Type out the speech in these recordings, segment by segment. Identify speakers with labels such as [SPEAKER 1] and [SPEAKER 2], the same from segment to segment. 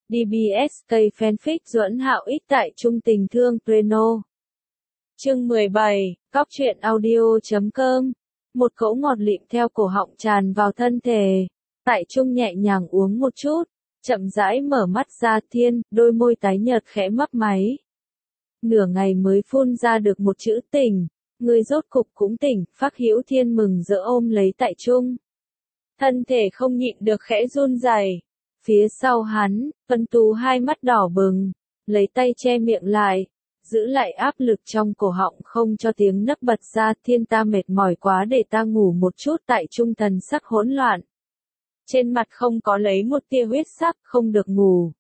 [SPEAKER 1] DBSK fanfic Duẫn Hạo Ích tại Trung Tình Thương Preno. Chương 17, Cóc truyện audio.com. Một cỗ ngọt lịm theo cổ họng tràn vào thân thể. Tại Trung nhẹ nhàng uống một chút, chậm rãi mở mắt ra. Thiên, đôi môi tái nhợt khẽ mấp máy. Nửa ngày mới phun ra được một chữ tỉnh. Người rốt cục cũng tỉnh. Phác Hữu Thiên mừng rỡ ôm lấy Tại Trung. Thân thể không nhịn được khẽ run rẩy. Phía sau hắn, Vân Tú hai mắt đỏ bừng, lấy tay che miệng lại, giữ lại áp lực trong cổ họng không cho tiếng nấc bật ra. Thiên, ta mệt mỏi quá, để ta ngủ một chút. Tại Trung thần sắc hỗn loạn. Trên mặt không có lấy một tia huyết sắc, không được ngủ.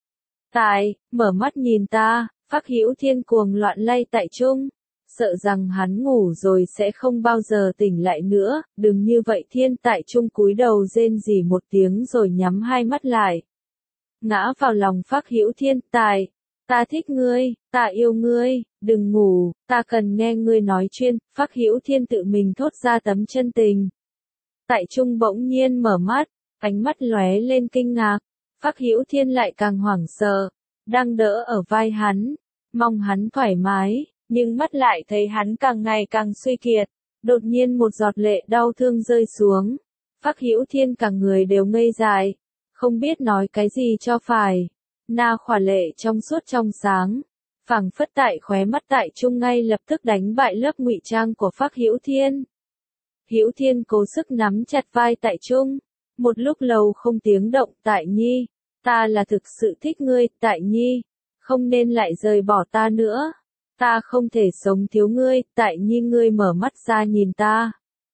[SPEAKER 1] Tại, mở mắt nhìn ta. Phác Hữu Thiên cuồng loạn lay Tại Trung, sợ rằng hắn ngủ rồi sẽ không bao giờ tỉnh lại nữa. Đừng như vậy Thiên. Tại Trung cúi đầu rên rỉ một tiếng rồi nhắm hai mắt lại. Ngã vào lòng Phác Hữu Thiên. Tại, ta thích ngươi, ta yêu ngươi, đừng ngủ, ta cần nghe ngươi nói chuyện. Phác Hữu Thiên tự mình thốt ra tấm chân tình. Tại Trung bỗng nhiên mở mắt, ánh mắt lóe lên kinh ngạc. Phác Hữu Thiên lại càng hoảng sợ, đang đỡ ở vai hắn, mong hắn thoải mái. Nhưng mắt lại thấy hắn càng ngày càng suy kiệt. Đột nhiên một giọt lệ đau thương rơi xuống. Phác Hữu Thiên cả người đều ngây dại, không biết nói cái gì cho phải. Na khỏa lệ trong suốt trong sáng, phảng phất tại khóe mắt Tại Trung ngay lập tức đánh bại lớp ngụy trang của Phác Hữu Thiên. Hữu Thiên cố sức nắm chặt vai Tại Trung, một lúc lâu không tiếng động. Tại Nhi, ta là thực sự thích ngươi. Tại Nhi, không nên lại rời bỏ ta nữa. Ta không thể sống thiếu ngươi. Tại Nhi, ngươi mở mắt ra nhìn ta.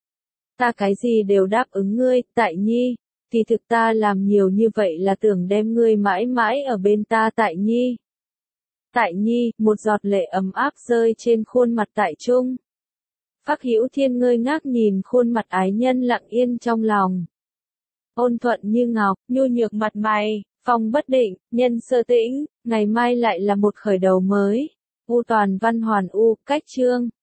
[SPEAKER 1] Ta cái gì đều đáp ứng ngươi. Tại Nhi, kỳ thực ta làm nhiều như vậy là tưởng đem ngươi mãi mãi ở bên ta. Tại Nhi. Tại Nhi, một giọt lệ ấm áp rơi trên khuôn mặt Tại Trung. Phác Hữu Thiên ngơ ngác nhìn khuôn mặt ái nhân lặng yên trong lòng. Ôn thuận như ngọc, nhu nhược mặt mày, phong bất định, nhân sơ tĩnh, ngày mai lại là một khởi đầu mới. U toàn văn hoàn u, cách chương.